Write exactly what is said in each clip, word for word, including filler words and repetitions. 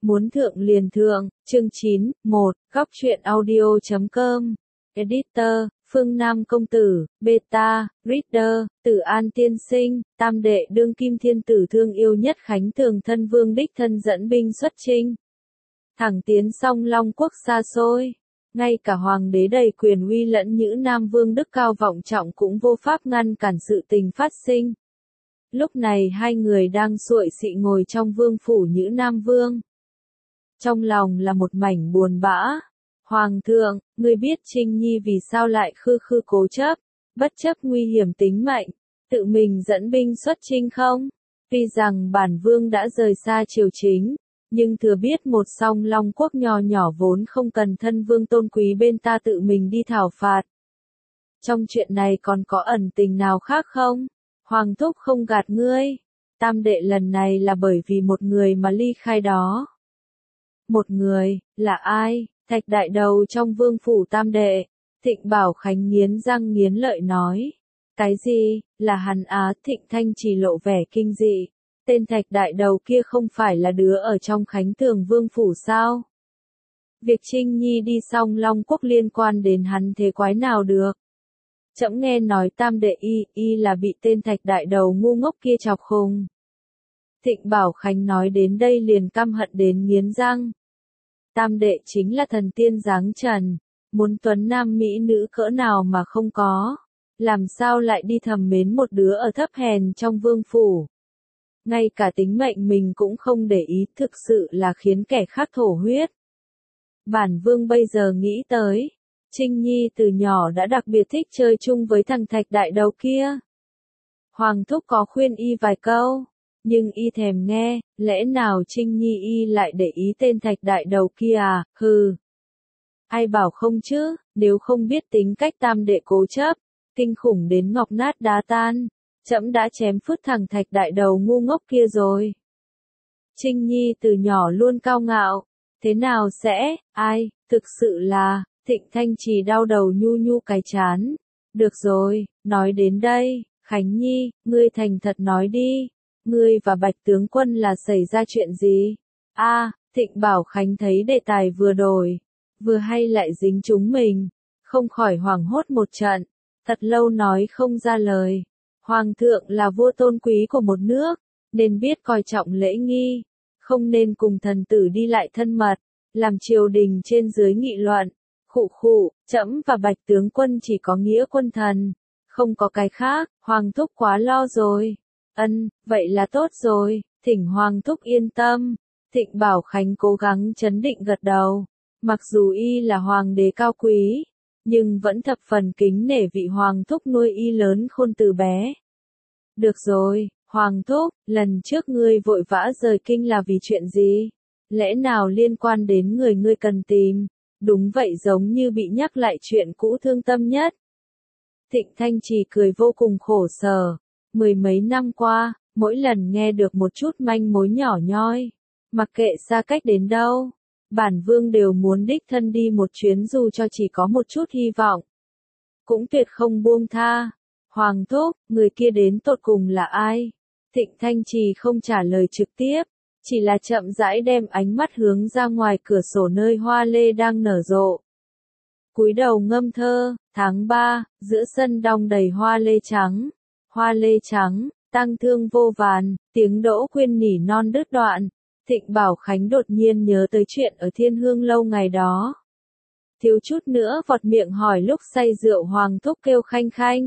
Muốn thượng liền thượng, chương chín, một, góc truyện audio chấm com. Editor, Phương Nam Công Tử, Beta, Reader, Tử An Tiên Sinh, tam đệ đương kim thiên tử thương yêu nhất Khánh Thường thân vương đích thân dẫn binh xuất chinh. Thẳng tiến song Long quốc xa xôi. Ngay cả hoàng đế đầy quyền uy lẫn Nhữ Nam Vương đức cao vọng trọng cũng vô pháp ngăn cản sự tình phát sinh. Lúc này hai người đang xuội xị ngồi trong vương phủ Nhữ Nam Vương. Trong lòng là một mảnh buồn bã. Hoàng thượng, ngươi biết Trinh Nhi vì sao lại khư khư cố chấp, bất chấp nguy hiểm tính mệnh, tự mình dẫn binh xuất chinh không? Tuy rằng bản vương đã rời xa triều chính, nhưng thừa biết một song Long quốc nhỏ nhỏ vốn không cần thân vương tôn quý bên ta tự mình đi thảo phạt. Trong chuyện này còn có ẩn tình nào khác không? Hoàng thúc không gạt ngươi. Tam đệ lần này là bởi vì một người mà ly khai đó. Một người, là ai? Thạch đại đầu trong vương phủ tam đệ. Thịnh Bảo Khánh nghiến răng nghiến lợi nói. Cái gì, là hắn á? Thịnh Thanh chỉ lộ vẻ kinh dị. Tên thạch đại đầu kia không phải là đứa ở trong Khánh Thường vương phủ sao? Việc Trinh Nhi đi song Long quốc liên quan đến hắn thế quái nào được? Trẫm nghe nói tam đệ y, y là bị tên thạch đại đầu ngu ngốc kia chọc khùng. Thịnh Bảo Khánh nói đến đây liền căm hận đến nghiến răng. Tam đệ chính là thần tiên dáng trần, muốn tuấn nam mỹ nữ cỡ nào mà không có, làm sao lại đi thầm mến một đứa ở thấp hèn trong vương phủ. Ngay cả tính mệnh mình cũng không để ý, thực sự là khiến kẻ khác thổ huyết. Bản vương bây giờ nghĩ tới, Trinh Nhi từ nhỏ đã đặc biệt thích chơi chung với thằng thạch đại đầu kia. Hoàng thúc có khuyên y vài câu, nhưng y thèm nghe, lẽ nào Trinh Nhi y lại để ý tên thạch đại đầu kia à, hừ. Ai bảo không chứ, nếu không biết tính cách tam đệ cố chấp, kinh khủng đến ngọc nát đá tan, trẫm đã chém phứt thằng thạch đại đầu ngu ngốc kia rồi. Trinh Nhi từ nhỏ luôn cao ngạo, thế nào sẽ, ai, thực sự là, Thịnh Thanh chỉ đau đầu nhu nhu cái chán. Được rồi, nói đến đây, Khánh Nhi, ngươi thành thật nói đi. Ngươi và Bạch tướng quân là xảy ra chuyện gì? A, à, Thịnh Bảo Khánh thấy đề tài vừa đổi, vừa hay lại dính chúng mình, không khỏi hoảng hốt một trận, thật lâu nói không ra lời. Hoàng thượng là vua tôn quý của một nước, nên biết coi trọng lễ nghi, không nên cùng thần tử đi lại thân mật, làm triều đình trên dưới nghị luận. Khụ khụ, trẫm và Bạch tướng quân chỉ có nghĩa quân thần, không có cái khác, Hoàng thúc quá lo rồi. Ân, vậy là tốt rồi, thỉnh Hoàng thúc yên tâm. Thịnh Bảo Khánh cố gắng trấn định gật đầu. Mặc dù y là hoàng đế cao quý, nhưng vẫn thập phần kính nể vị Hoàng thúc nuôi y lớn khôn từ bé. Được rồi, Hoàng thúc, lần trước ngươi vội vã rời kinh là vì chuyện gì? Lẽ nào liên quan đến người ngươi cần tìm? Đúng vậy, giống như bị nhắc lại chuyện cũ thương tâm nhất. Thịnh Thanh chỉ cười vô cùng khổ sở. Mười mấy năm qua, mỗi lần nghe được một chút manh mối nhỏ nhoi, mặc kệ xa cách đến đâu, bản vương đều muốn đích thân đi một chuyến dù cho chỉ có một chút hy vọng. Cũng tuyệt không buông tha. Hoàng thúc, người kia đến tột cùng là ai? Thịnh Thanh Trì không trả lời trực tiếp, chỉ là chậm rãi đem ánh mắt hướng ra ngoài cửa sổ nơi hoa lê đang nở rộ. Cúi đầu ngâm thơ, tháng ba, giữa sân đong đầy hoa lê trắng. Hoa lê trắng, tang thương vô vàn, tiếng Đỗ Quyên nỉ non đứt đoạn. Thịnh Bảo Khánh đột nhiên nhớ tới chuyện ở Thiên Hương lâu ngày đó. Thiếu chút nữa vọt miệng hỏi lúc say rượu Hoàng thúc kêu khanh khanh.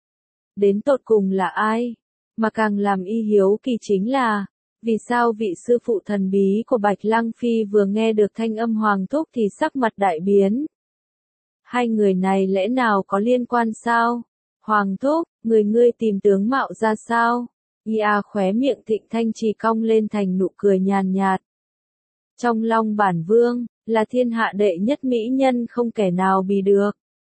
Đến tột cùng là ai? Mà càng làm y hiếu kỳ chính là, vì sao vị sư phụ thần bí của Bạch Lăng Phi vừa nghe được thanh âm Hoàng thúc thì sắc mặt đại biến. Hai người này lẽ nào có liên quan sao? Hoàng thúc, người ngươi tìm tướng mạo ra sao? Ia khóe miệng Thịnh Thanh chỉ cong lên thành nụ cười nhàn nhạt. Trong lòng bản vương, là thiên hạ đệ nhất mỹ nhân không kẻ nào bì được.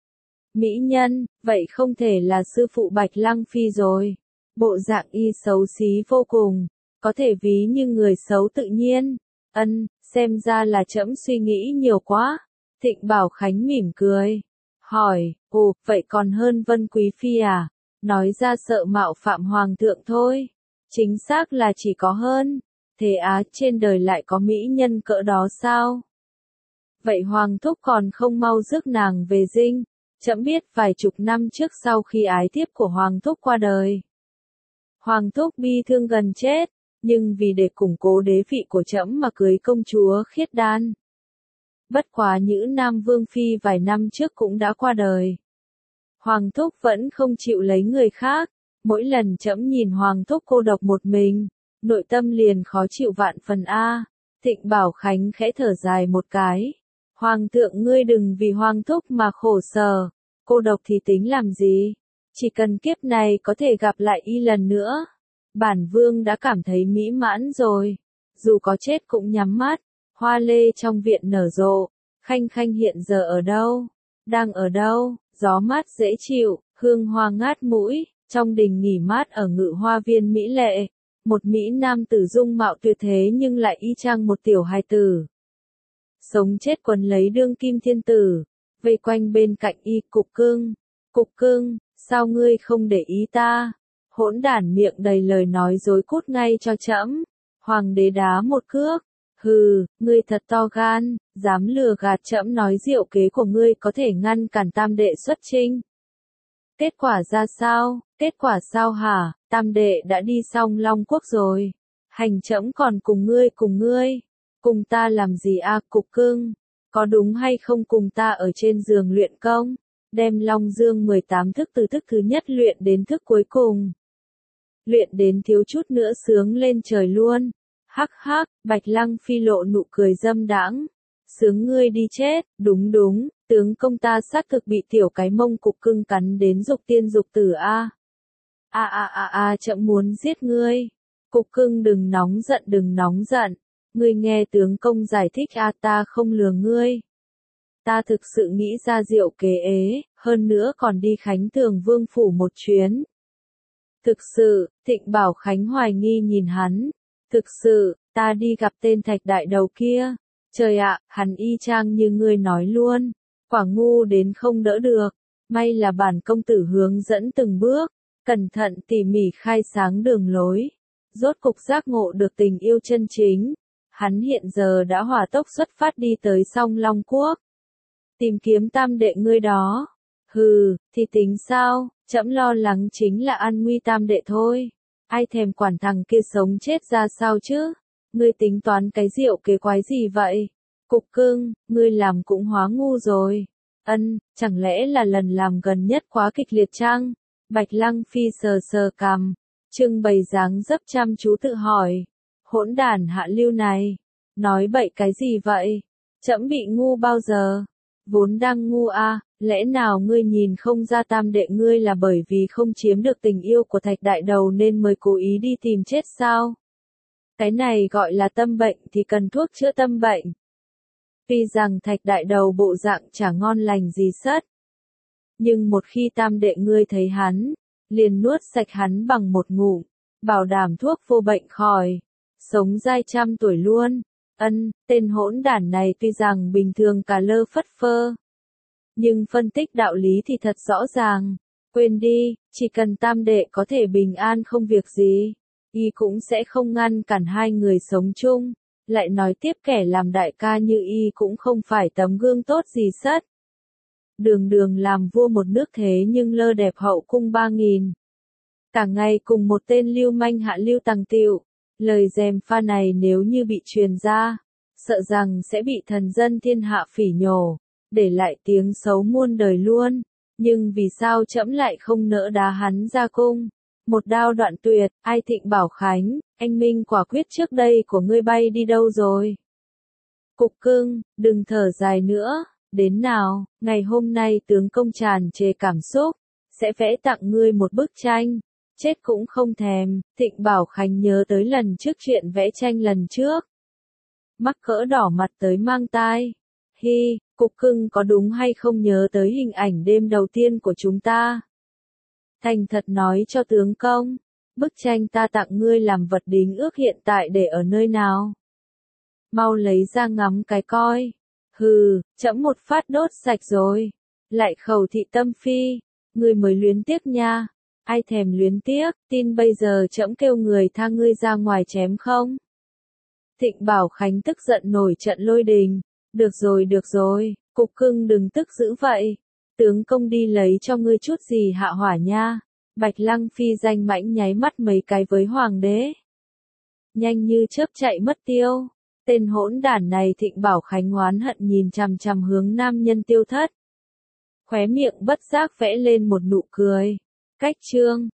Mỹ nhân, vậy không thể là sư phụ Bạch Lăng Phi rồi. Bộ dạng y xấu xí vô cùng, có thể ví như người xấu tự nhiên. Ân, xem ra là trẫm suy nghĩ nhiều quá. Thịnh Bảo Khánh mỉm cười. Hỏi, ồ, vậy còn hơn Vân Quý Phi à? Nói ra sợ mạo phạm Hoàng thượng thôi. Chính xác là chỉ có hơn. Thế á, trên đời lại có mỹ nhân cỡ đó sao? Vậy Hoàng thúc còn không mau rước nàng về dinh. Trẫm biết vài chục năm trước sau khi ái thiếp của Hoàng thúc qua đời, Hoàng thúc bi thương gần chết, nhưng vì để củng cố đế vị của trẫm mà cưới công chúa Khiết Đan. Bất quá Nhữ Nam Vương Phi vài năm trước cũng đã qua đời. Hoàng thúc vẫn không chịu lấy người khác, mỗi lần trẫm nhìn Hoàng thúc cô độc một mình, nội tâm liền khó chịu vạn phần a. Thịnh Bảo Khánh khẽ thở dài một cái. Hoàng thượng ngươi đừng vì Hoàng thúc mà khổ sở, cô độc thì tính làm gì? Chỉ cần kiếp này có thể gặp lại y lần nữa, bản vương đã cảm thấy mỹ mãn rồi. Dù có chết cũng nhắm mắt. Hoa lê trong viện nở rộ, Khanh Khanh hiện giờ ở đâu? Đang ở đâu? Gió mát dễ chịu, hương hoa ngát mũi, trong đình nghỉ mát ở Ngự Hoa Viên mỹ lệ, một mỹ nam tử dung mạo tuyệt thế nhưng lại y chang một tiểu hài tử. Sống chết quấn lấy đương kim thiên tử, vây quanh bên cạnh y. Cục Cưng, Cục Cưng, sao ngươi không để ý ta? Hỗn đản miệng đầy lời nói dối cút ngay cho trẫm. Hoàng đế đá một cước. Hừ, ngươi thật to gan, dám lừa gạt trẫm nói diệu kế của ngươi có thể ngăn cản tam đệ xuất chinh. Kết quả ra sao? Kết quả sao hả? Tam đệ đã đi xong Long Quốc rồi. Hành trẫm còn cùng ngươi cùng ngươi. Cùng ta làm gì a? Cục Cưng? Có đúng hay không cùng ta ở trên giường luyện công? Đem Long Dương mười tám thức từ thức thứ nhất luyện đến thức cuối cùng. Luyện đến thiếu chút nữa sướng lên trời luôn. Hắc hắc, Bạch Lăng Phi lộ nụ cười dâm đãng. Sướng ngươi đi chết, đúng đúng, tướng công ta xác thực bị tiểu cái mông Cục Cưng cắn đến dục tiên dục tử a. A a a a chậm muốn giết ngươi. Cục Cưng đừng nóng giận đừng nóng giận. Ngươi nghe tướng công giải thích a, ta không lừa ngươi. Ta thực sự nghĩ ra diệu kế ế, hơn nữa còn đi Khánh Tường Vương phủ một chuyến. Thực sự, Thịnh Bảo Khánh hoài nghi nhìn hắn. Thực sự, ta đi gặp tên thạch đại đầu kia. Trời ạ, hắn y chang như ngươi nói luôn. Quả ngu đến không đỡ được. May là bản công tử hướng dẫn từng bước, cẩn thận tỉ mỉ khai sáng đường lối. Rốt cục giác ngộ được tình yêu chân chính. Hắn hiện giờ đã hỏa tốc xuất phát đi tới Song Long Quốc. Tìm kiếm tam đệ ngươi đó. Hừ, thì tính sao, trẫm lo lắng chính là an nguy tam đệ thôi. Ai thèm quản thằng kia sống chết ra sao chứ? Ngươi tính toán cái rượu kế quái gì vậy? Cục Cưng, ngươi làm cũng hóa ngu rồi. Ân, chẳng lẽ là lần làm gần nhất quá kịch liệt chăng? Bạch Lăng Phi sờ sờ cằm, trưng bày dáng dấp chăm chú tự hỏi. Hỗn đản hạ lưu này, nói bậy cái gì vậy? Trẫm bị ngu bao giờ? Vốn đang ngu a, lẽ nào ngươi nhìn không ra tam đệ ngươi là bởi vì không chiếm được tình yêu của thạch đại đầu nên mới cố ý đi tìm chết sao? Cái này gọi là tâm bệnh thì cần thuốc chữa tâm bệnh. Tuy rằng thạch đại đầu bộ dạng chả ngon lành gì sất. Nhưng một khi tam đệ ngươi thấy hắn, liền nuốt sạch hắn bằng một ngụm, bảo đảm thuốc vô bệnh khỏi. Sống dai trăm tuổi luôn. Ân, tên hỗn đản này tuy rằng bình thường cả lơ phất phơ. Nhưng phân tích đạo lý thì thật rõ ràng. Quên đi, chỉ cần tam đệ có thể bình an không việc gì, y cũng sẽ không ngăn cản hai người sống chung. Lại nói tiếp kẻ làm đại ca như y cũng không phải tấm gương tốt gì sất. Đường đường làm vua một nước thế nhưng lơ đẹp hậu cung ba nghìn. Cả ngày cùng một tên lưu manh hạ lưu tàng tiệu. Lời gièm pha này nếu như bị truyền ra, sợ rằng sẽ bị thần dân thiên hạ phỉ nhổ, để lại tiếng xấu muôn đời luôn. Nhưng vì sao trẫm lại không nỡ đá hắn ra cung? Một đao đoạn tuyệt, ai Thịnh Bảo Khánh, anh minh quả quyết trước đây của ngươi bay đi đâu rồi? Cục Cưng, đừng thở dài nữa, đến nào, ngày hôm nay tướng công tràn trề cảm xúc, sẽ vẽ tặng ngươi một bức tranh. Chết cũng không thèm, Thịnh Bảo Khánh nhớ tới lần trước chuyện vẽ tranh lần trước. Mắc cỡ đỏ mặt tới mang tai. Hi, Cục Cưng có đúng hay không nhớ tới hình ảnh đêm đầu tiên của chúng ta? Thành thật nói cho tướng công, bức tranh ta tặng ngươi làm vật đính ước hiện tại để ở nơi nào? Mau lấy ra ngắm cái coi. Hừ, trẫm một phát đốt sạch rồi. Lại khẩu thị tâm phi, ngươi mới luyến tiếc nha. Ai thèm luyến tiếc, tin bây giờ trẫm kêu người tha ngươi ra ngoài chém không? Thịnh Bảo Khánh tức giận nổi trận lôi đình. Được rồi được rồi, cục cưng đừng tức dữ vậy. Tướng công đi lấy cho ngươi chút gì hạ hỏa nha. Bạch Lăng Phi danh mãnh nháy mắt mấy cái với hoàng đế. Nhanh như chớp chạy mất tiêu. Tên hỗn đản này Thịnh Bảo Khánh oán hận nhìn chằm chằm hướng nam nhân Tiêu Thất. Khóe miệng bất giác vẽ lên một nụ cười. Cách chương